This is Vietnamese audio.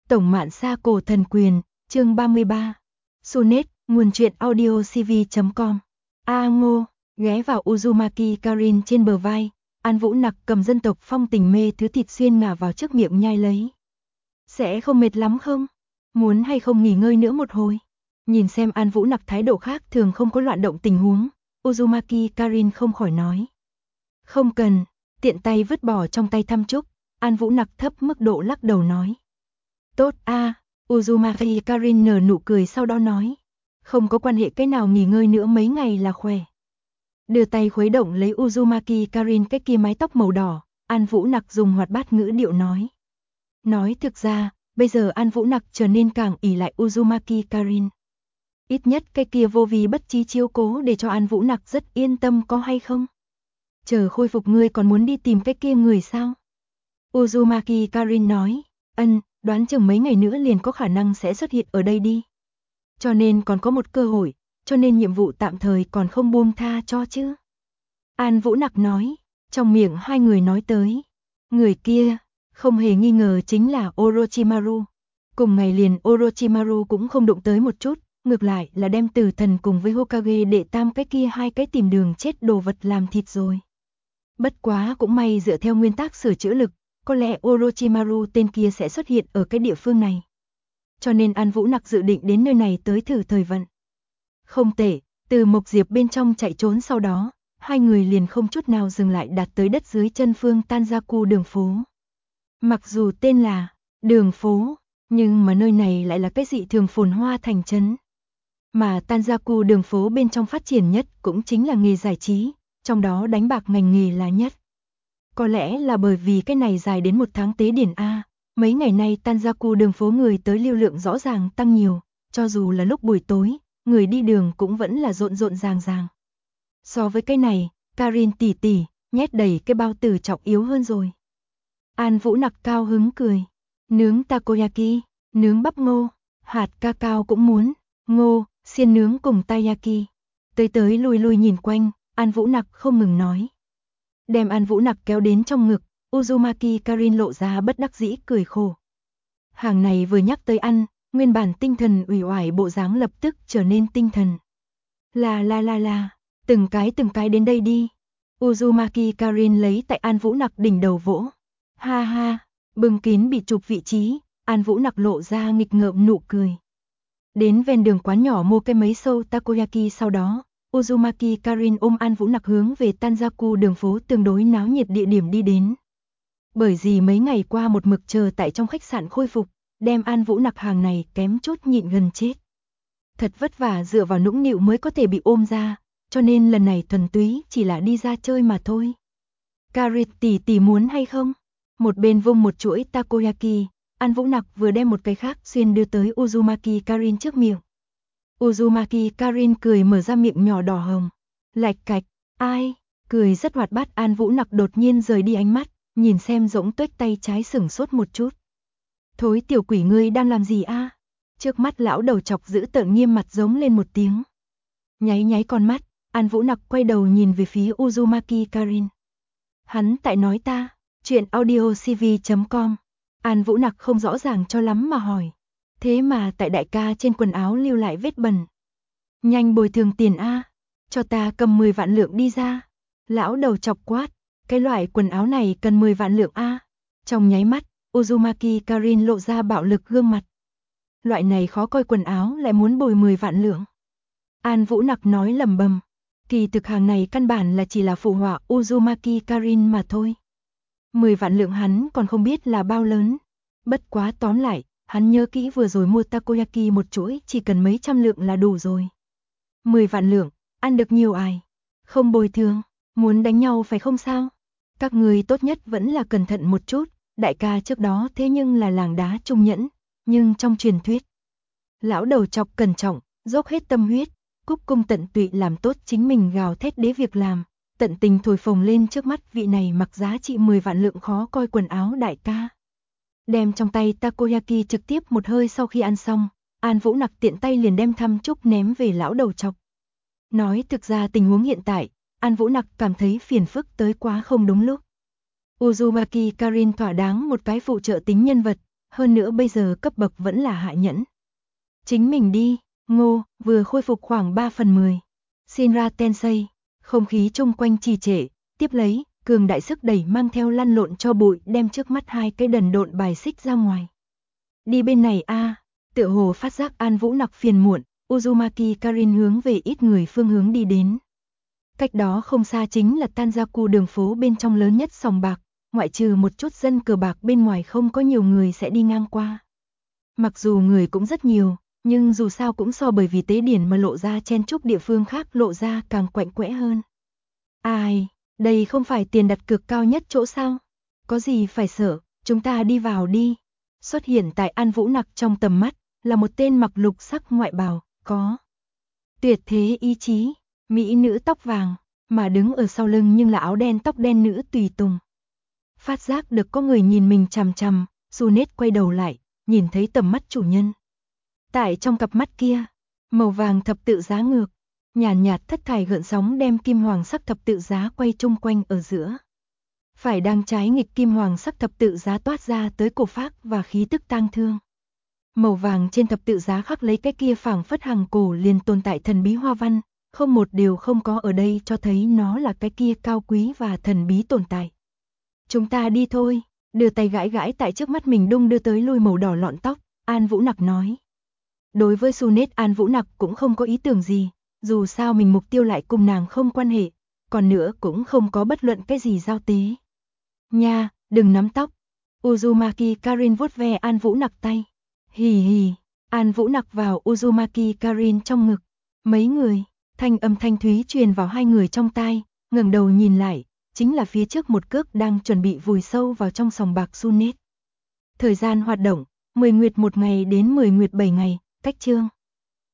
Tổng Mạn Sa Cổ Thần Quyền, chương 33. Sunet, nguồn truyện audio cv.com. A Ngô, ghé vào Uzumaki Karin trên bờ vai, An Vũ Nặc cầm dân tộc phong tình mê thứ thịt xuyên ngả vào trước miệng nhai lấy. Sẽ không mệt lắm không? Muốn hay không nghỉ ngơi nữa một hồi? Nhìn xem An Vũ Nặc thái độ khác thường không có loạn động tình huống, Uzumaki Karin không khỏi nói. Không cần, tiện tay vứt bỏ trong tay thăm chúc, An Vũ Nặc thấp mức độ lắc đầu nói. Tốt a, Uzumaki Karin nở nụ cười sau đó nói. Không có quan hệ cái nào nghỉ ngơi nữa mấy ngày là khỏe. Đưa tay khuấy động lấy Uzumaki Karin cái kia mái tóc màu đỏ, An Vũ Nặc dùng hoạt bát ngữ điệu nói. Nói thực ra, bây giờ An Vũ Nặc trở nên càng ỷ lại Uzumaki Karin. Ít nhất cái kia vô vì bất trí chiếu cố để cho An Vũ Nặc rất yên tâm có hay không? Chờ khôi phục ngươi còn muốn đi tìm cái kia người sao? Uzumaki Karin nói, đoán chừng mấy ngày nữa liền có khả năng sẽ xuất hiện ở đây đi. Cho nên còn có một cơ hội, cho nên nhiệm vụ tạm thời còn không buông tha cho chứ. An Vũ Nặc nói, trong miệng hai người nói tới. Người kia, không hề nghi ngờ chính là Orochimaru. Cùng ngày liền Orochimaru cũng không đụng tới một chút, ngược lại là đem Tử Thần cùng với Hokage đệ tam cái kia hai cái tìm đường chết đồ vật làm thịt rồi. Bất quá cũng may dựa theo nguyên tắc sửa chữa lực, có lẽ Orochimaru tên kia sẽ xuất hiện ở cái địa phương này. Cho nên An Vũ Nặc dự định đến nơi này tới thử thời vận. Không tệ, từ Mộc Diệp bên trong chạy trốn sau đó, hai người liền không chút nào dừng lại đạt tới đất dưới chân phương Tanjaku đường phố. Mặc dù tên là đường phố, nhưng mà nơi này lại là cái dị thường phồn hoa thành trấn. Mà Tanjaku đường phố bên trong phát triển nhất cũng chính là nghề giải trí, trong đó đánh bạc ngành nghề là nhất. Có lẽ là bởi vì cái này dài đến một tháng tế điển A, mấy ngày nay Tanjaku đường phố người tới lưu lượng rõ ràng tăng nhiều, cho dù là lúc buổi tối, người đi đường cũng vẫn là rộn rộn ràng ràng. So với cái này, Karin tỷ tỷ, nhét đầy cái bao tử trọng yếu hơn rồi. An Vũ Nặc cao hứng cười, nướng takoyaki, nướng bắp ngô, hạt cacao cũng muốn, ngô, xiên nướng cùng taiyaki. Tới lui lui nhìn quanh, An Vũ Nặc không ngừng nói. Đem An Vũ Nặc kéo đến trong ngực, Uzumaki Karin lộ ra bất đắc dĩ cười khổ. Hàng này vừa nhắc tới ăn, nguyên bản tinh thần uể oải bộ dáng lập tức trở nên tinh thần. La, từng cái đến đây đi. Uzumaki Karin lấy tại An Vũ Nặc đỉnh đầu vỗ. Ha ha, bưng kín bị chụp vị trí, An Vũ Nặc lộ ra nghịch ngợm nụ cười. Đến ven đường quán nhỏ mua cái mấy sâu takoyaki sau đó, Uzumaki Karin ôm An Vũ Nặc hướng về Tanjaku đường phố tương đối náo nhiệt địa điểm đi đến. Bởi vì mấy ngày qua một mực chờ tại trong khách sạn khôi phục, đem An Vũ Nặc hàng này kém chút nhịn gần chết. Thật vất vả dựa vào nũng nịu mới có thể bị ôm ra, cho nên lần này thuần túy chỉ là đi ra chơi mà thôi. Karin tỷ muốn hay không? Một bên vung một chuỗi takoyaki, An Vũ Nặc vừa đem một cái khác xuyên đưa tới Uzumaki Karin trước miệng. Uzumaki Karin cười mở ra miệng nhỏ đỏ hồng. Lạch cạch, ai? Cười rất hoạt bát. An Vũ Nặc đột nhiên rời đi ánh mắt, nhìn xem rỗng tuếch tay trái sửng sốt một chút. Thối tiểu quỷ ngươi đang làm gì a? Trước mắt lão đầu chọc giữ tợn nghiêm mặt giống lên một tiếng. Nháy con mắt, An Vũ Nặc quay đầu nhìn về phía Uzumaki Karin. Hắn tại nói ta, chuyện audio cv.com. An Vũ Nặc không rõ ràng cho lắm mà hỏi. Thế mà tại đại ca trên quần áo lưu lại vết bẩn. Nhanh bồi thường tiền a, cho ta cầm 10 vạn lượng đi ra. Lão đầu chọc quát, cái loại quần áo này cần 10 vạn lượng a. Trong nháy mắt, Uzumaki Karin lộ ra bạo lực gương mặt. Loại này khó coi quần áo lại muốn bồi 10 vạn lượng. An Vũ Nặc nói lẩm bẩm, kỳ thực hàng này căn bản là chỉ là phụ họa Uzumaki Karin mà thôi. 10 vạn lượng hắn còn không biết là bao lớn. Bất quá tóm lại, hắn nhớ kỹ vừa rồi mua takoyaki một chuỗi chỉ cần mấy trăm lượng là đủ rồi. 10 vạn lượng, ăn được nhiều ai? Không bồi thường, muốn đánh nhau phải không sao? Các người tốt nhất vẫn là cẩn thận một chút, đại ca trước đó thế nhưng là làng đá trung nhẫn, nhưng trong truyền thuyết. Lão đầu chọc cẩn trọng, dốc hết tâm huyết, cúc cung tận tụy làm tốt chính mình gào thét đế việc làm, tận tình thổi phồng lên trước mắt vị này mặc giá trị 10 vạn lượng khó coi quần áo đại ca. Đem trong tay takoyaki trực tiếp một hơi sau khi ăn xong, An Vũ Nặc tiện tay liền đem thăm chúc ném về lão đầu chọc. Nói thực ra tình huống hiện tại, An Vũ Nặc cảm thấy phiền phức tới quá không đúng lúc. Uzumaki Karin thỏa đáng một cái phụ trợ tính nhân vật, Hơn nữa bây giờ cấp bậc vẫn là hạ nhẫn. Chính mình đi, Ngô, vừa khôi phục khoảng 3/10. Shinra Tensei, không khí chung quanh trì trệ, tiếp lấy, cường đại sức đẩy mang theo lăn lộn cho bụi đem trước mắt hai cái đần độn bài xích ra ngoài. Đi bên này a, tựa hồ phát giác An Vũ Nặc phiền muộn, Uzumaki Karin hướng về ít người phương hướng đi đến. Cách đó không xa chính là Tanjaku đường phố bên trong lớn nhất sòng bạc, ngoại trừ một chút dân cờ bạc bên ngoài không có nhiều người sẽ đi ngang qua. Mặc dù người cũng rất nhiều, nhưng dù sao cũng so bởi vì tế điển mà lộ ra chen chúc địa phương khác lộ ra càng quạnh quẽ hơn. Ai, đây không phải tiền đặt cược cao nhất chỗ sao? Có gì phải sợ, chúng ta đi vào đi. Xuất hiện tại An Vũ Nặc trong tầm mắt, là một tên mặc lục sắc ngoại bào, có tuyệt thế ý chí, mỹ nữ tóc vàng, mà đứng ở sau lưng nhưng là áo đen tóc đen nữ tùy tùng. Phát giác được có người nhìn mình chằm chằm, Sunet quay đầu lại, nhìn thấy tầm mắt chủ nhân. Tại trong cặp mắt kia, màu vàng thập tự giá ngược, nhàn nhạt thất thải gợn sóng đem kim hoàng sắc thập tự giá quay chung quanh ở giữa. Phải đang trái nghịch kim hoàng sắc thập tự giá toát ra tới cổ phác và khí tức tang thương. Màu vàng trên thập tự giá khắc lấy cái kia phảng phất hàng cổ liền tồn tại thần bí hoa văn, không một điều không có ở đây cho thấy nó là cái kia cao quý và thần bí tồn tại. Chúng ta đi thôi, đưa tay gãi gãi tại trước mắt mình đung đưa tới lui màu đỏ lọn tóc, An Vũ Nặc nói. Đối với Sunet An Vũ Nặc cũng không có ý tưởng gì, dù sao mình mục tiêu lại cùng nàng không quan hệ, còn nữa cũng không có bất luận cái gì giao tế. Nha, đừng nắm tóc. Uzumaki Karin vuốt ve An Vũ Nặc tay. Hì hì, An Vũ Nặc vào Uzumaki Karin trong ngực. Mấy người, thanh âm thanh thúy truyền vào hai người trong tai, ngẩng đầu nhìn lại, chính là phía trước một cước đang chuẩn bị vùi sâu vào trong sòng bạc Sunet. Thời gian hoạt động, 10 nguyệt 1 ngày đến 10 nguyệt 7 ngày, cách chương.